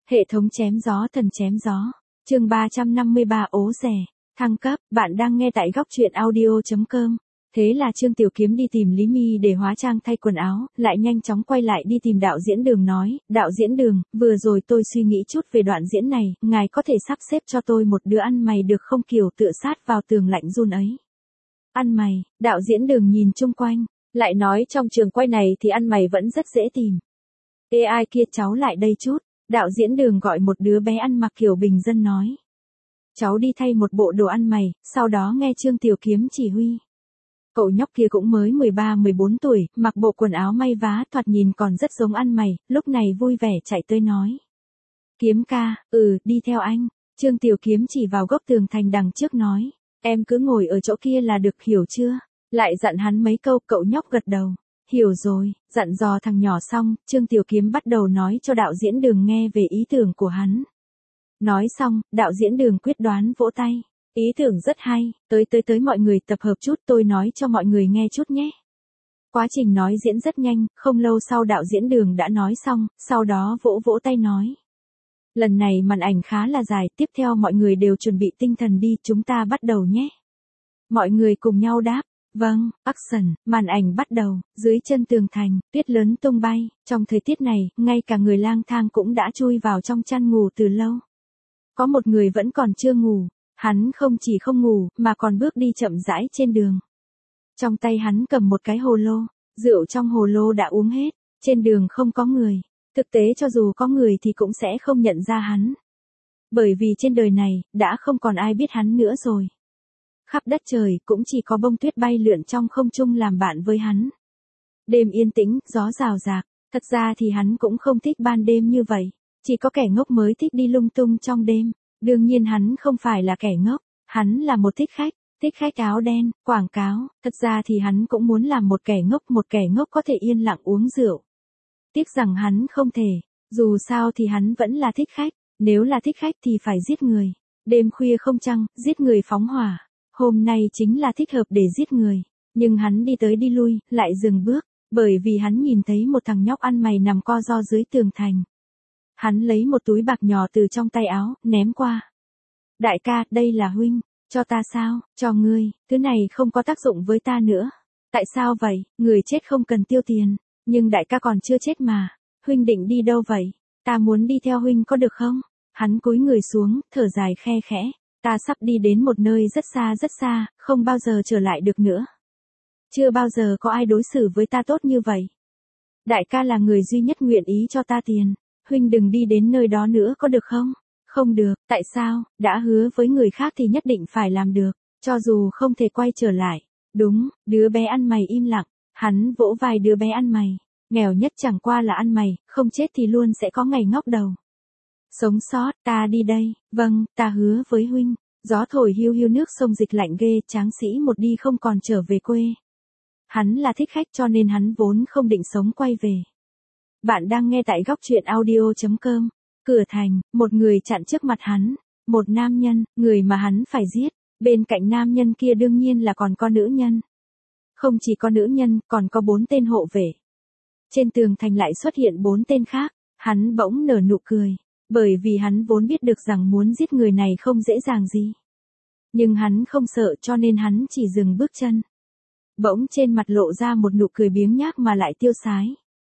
Hệ thống chém gió thần chém gió. Chương 353 ố rè. Thăng cấp, bạn đang nghe tại góc truyện audio.com. Thế là Trương Tiểu Kiếm đi tìm Lý My để hóa trang thay quần áo, lại nhanh chóng quay lại đi tìm đạo diễn Đường nói, đạo diễn Đường, vừa rồi tôi suy nghĩ chút về đoạn diễn này, ngài có thể sắp xếp cho tôi một đứa ăn mày được không, kiểu tựa sát vào tường lạnh run ấy. Ăn mày, đạo diễn Đường nhìn chung quanh, lại nói trong trường quay này thì ăn mày vẫn rất dễ tìm. Ê ai kia, cháu lại đây chút. Đạo diễn Đường gọi một đứa bé ăn mặc kiểu bình dân nói. Cháu đi thay một bộ đồ ăn mày, sau đó nghe Trương Tiểu Kiếm chỉ huy. Cậu nhóc kia cũng mới 13-14 tuổi, mặc bộ quần áo may vá thoạt nhìn còn rất giống ăn mày, lúc này vui vẻ chạy tới nói. Kiếm ca, đi theo anh. Trương Tiểu Kiếm chỉ vào góc tường thành đằng trước nói. Em cứ ngồi ở chỗ kia là được, hiểu chưa? Lại dặn hắn mấy câu, cậu nhóc gật đầu. Hiểu rồi, dặn dò thằng nhỏ xong, Trương Tiểu Kiếm bắt đầu nói cho đạo diễn Đường nghe về ý tưởng của hắn. Nói xong, đạo diễn Đường quyết đoán vỗ tay. Ý tưởng rất hay, tới mọi người tập hợp chút, tôi nói cho mọi người nghe chút nhé. Quá trình nói diễn rất nhanh, không lâu sau đạo diễn Đường đã nói xong, sau đó vỗ vỗ tay nói. Lần này màn ảnh khá là dài, tiếp theo mọi người đều chuẩn bị tinh thần đi, chúng ta bắt đầu nhé. Mọi người cùng nhau đáp. Vâng, action, màn ảnh bắt đầu, dưới chân tường thành, tuyết lớn tung bay, trong thời tiết này, ngay cả người lang thang cũng đã chui vào trong chăn ngủ từ lâu. Có một người vẫn còn chưa ngủ, hắn không chỉ không ngủ, mà còn bước đi chậm rãi trên đường. Trong tay hắn cầm một cái hồ lô, rượu trong hồ lô đã uống hết, trên đường không có người, thực tế cho dù có người thì cũng sẽ không nhận ra hắn. Bởi vì trên đời này, đã không còn ai biết hắn nữa rồi. Khắp đất trời cũng chỉ có bông tuyết bay lượn trong không trung làm bạn với hắn. Đêm yên tĩnh, gió rào rạc, thật ra thì hắn cũng không thích ban đêm như vậy, chỉ có kẻ ngốc mới thích đi lung tung trong đêm. Đương nhiên hắn không phải là kẻ ngốc, hắn là một thích khách áo đen, quảng cáo, thật ra thì hắn cũng muốn làm một kẻ ngốc có thể yên lặng uống rượu. Tiếc rằng hắn không thể, dù sao thì hắn vẫn là thích khách, nếu là thích khách thì phải giết người. Đêm khuya không trăng, giết người phóng hỏa. Hôm nay chính là thích hợp để giết người, nhưng hắn đi tới đi lui, lại dừng bước, bởi vì hắn nhìn thấy một thằng nhóc ăn mày nằm co ro dưới tường thành. Hắn lấy một túi bạc nhỏ từ trong tay áo, ném qua. Đại ca, đây là huynh, cho ta sao, cho ngươi, thứ này không có tác dụng với ta nữa. Tại sao vậy, người chết không cần tiêu tiền, nhưng đại ca còn chưa chết mà, huynh định đi đâu vậy, ta muốn đi theo huynh có được không? Hắn cúi người xuống, thở dài khe khẽ. Ta sắp đi đến một nơi rất xa, không bao giờ trở lại được nữa. Chưa bao giờ có ai đối xử với ta tốt như vậy. Đại ca là người duy nhất nguyện ý cho ta tiền. Huynh đừng đi đến nơi đó nữa có được không? Không được, tại sao? Đã hứa với người khác thì nhất định phải làm được, cho dù không thể quay trở lại. Đúng, đứa bé ăn mày im lặng, hắn vỗ vai đứa bé ăn mày. Nghèo nhất chẳng qua là ăn mày, không chết thì luôn sẽ có ngày ngóc đầu. Sống sót, ta đi đây, vâng, ta hứa với huynh. Gió thổi hiu hiu, nước sông dịch lạnh ghê, tráng sĩ một đi không còn trở về quê. Hắn là thích khách cho nên hắn vốn không định sống quay về. Bạn đang nghe tại góc truyện audio.com. Cửa thành, một người chặn trước mặt hắn. Một nam nhân, người mà hắn phải giết. Bên cạnh nam nhân kia đương nhiên là còn có nữ nhân. Không chỉ có nữ nhân, còn có 4 tên hộ vệ. Trên tường thành lại xuất hiện 4 tên khác. Hắn bỗng nở nụ cười. Bởi vì hắn vốn biết được rằng muốn giết người này không dễ dàng gì. Nhưng hắn không sợ cho nên hắn chỉ dừng bước chân. Bỗng trên mặt lộ ra một nụ cười biếng nhác mà lại tiêu sái.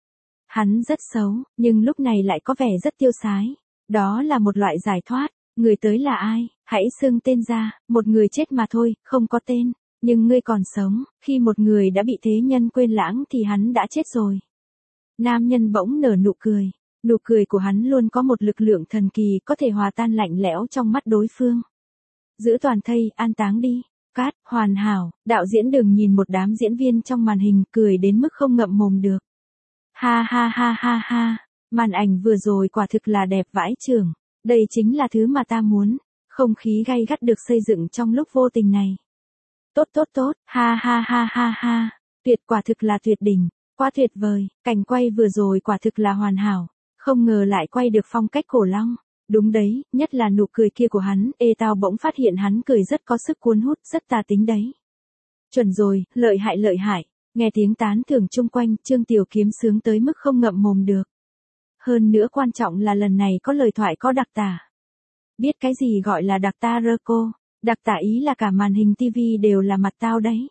Hắn rất xấu, nhưng lúc này lại có vẻ rất tiêu sái. Đó là một loại giải thoát. Người tới là ai? Hãy xưng tên ra, một người chết mà thôi, không có tên. Nhưng ngươi còn sống, khi một người đã bị thế nhân quên lãng thì hắn đã chết rồi. Nam nhân bỗng nở nụ cười. Nụ cười của hắn luôn có một lực lượng thần kỳ có thể hòa tan lạnh lẽo trong mắt đối phương. Giữ toàn thây, an táng đi. Cát, hoàn hảo, đạo diễn Đường nhìn một đám diễn viên trong màn hình cười đến mức không ngậm mồm được. Ha ha ha ha ha, màn ảnh vừa rồi quả thực là đẹp vãi chưởng. Đây chính là thứ mà ta muốn. Không khí gay gắt được xây dựng trong lúc vô tình này. Tốt, ha ha ha ha ha, tuyệt, quả thực là tuyệt đỉnh, quá tuyệt vời, cảnh quay vừa rồi quả thực là hoàn hảo. Không ngờ lại quay được phong cách cổ long. Đúng đấy, nhất là nụ cười kia của hắn, tao bỗng phát hiện hắn cười rất có sức cuốn hút, rất tà tính đấy. Chuẩn rồi, lợi hại. Nghe tiếng tán thưởng chung quanh, Trương Tiểu Kiếm sướng tới mức không ngậm mồm được. hơn nữa quan trọng là lần này có lời thoại có đặc tả. Biết cái gì gọi là đặc tả rơ cô? Đặc tả ý là cả màn hình TV đều là mặt tao đấy.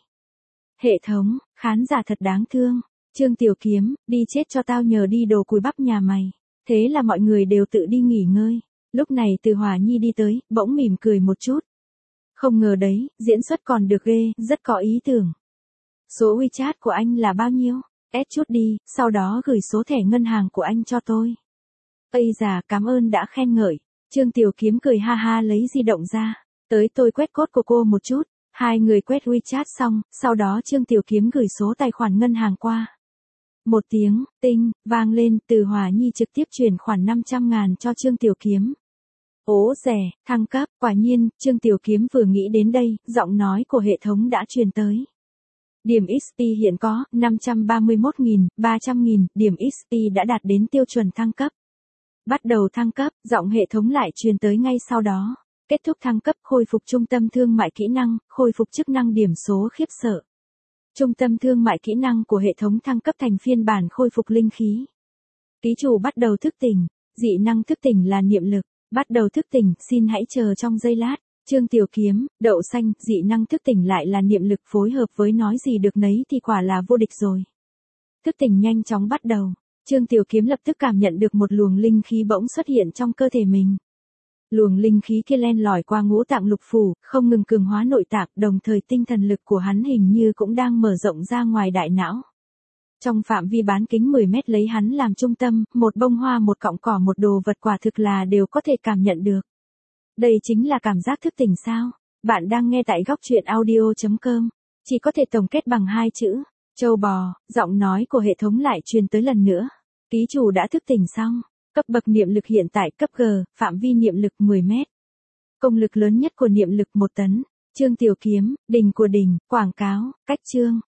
Hệ thống, khán giả thật đáng thương. Trương Tiểu Kiếm, đi chết cho tao nhờ đi đồ cùi bắp nhà mày. Thế là mọi người đều tự đi nghỉ ngơi. Lúc này Từ Hòa Nhi đi tới, bỗng mỉm cười một chút. Không ngờ đấy, diễn xuất còn được ghê, rất có ý tưởng. Số WeChat của anh là bao nhiêu? Ép chút đi, sau đó gửi số thẻ ngân hàng của anh cho tôi. Ây già, cảm ơn đã khen ngợi. Trương Tiểu Kiếm cười ha ha lấy di động ra. Tới tôi quét code của cô một chút. Hai người quét WeChat xong, sau đó Trương Tiểu Kiếm gửi số tài khoản ngân hàng qua. Một tiếng, tinh, vang lên, Từ Hòa Nhi trực tiếp chuyển khoản 500.000 cho Trương Tiểu Kiếm. Ố rẻ, thăng cấp, quả nhiên, Trương Tiểu Kiếm vừa nghĩ đến đây, giọng nói của hệ thống đã truyền tới. Điểm XP hiện có, 531.000, 300.000, điểm XP đã đạt đến tiêu chuẩn thăng cấp. Bắt đầu thăng cấp, giọng hệ thống lại truyền tới ngay sau đó. Kết thúc thăng cấp, khôi phục trung tâm thương mại kỹ năng, khôi phục chức năng điểm số khiếp sợ. Trung tâm thương mại kỹ năng của hệ thống thăng cấp thành phiên bản khôi phục linh khí. Ký chủ bắt đầu thức tỉnh, dị năng thức tỉnh là niệm lực, bắt đầu thức tỉnh, xin hãy chờ trong giây lát. Trương Tiểu Kiếm, đậu xanh, dị năng thức tỉnh lại là niệm lực phối hợp với nói gì được nấy thì quả là vô địch rồi. Thức tỉnh nhanh chóng bắt đầu, Trương Tiểu Kiếm lập tức cảm nhận được một luồng linh khí bỗng xuất hiện trong cơ thể mình. Luồng linh khí kia len lỏi qua ngũ tạng lục phủ, không ngừng cường hóa nội tạng, đồng thời tinh thần lực của hắn hình như cũng đang mở rộng ra ngoài đại não. Trong phạm vi bán kính 10 mét lấy hắn làm trung tâm, một bông hoa, một cọng cỏ, một đồ vật quả thực là đều có thể cảm nhận được. Đây chính là cảm giác thức tỉnh sao? Bạn đang nghe tại góc truyện audio.com. Chỉ có thể tổng kết bằng hai chữ. Châu bò, giọng nói của hệ thống lại truyền tới lần nữa. Ký chủ đã thức tỉnh xong. Cấp bậc niệm lực hiện tại cấp G, phạm vi niệm lực 10 mét. Công lực lớn nhất của niệm lực 1 tấn. Trương Tiểu Kiếm, đỉnh của đỉnh, quảng cáo, cách chương.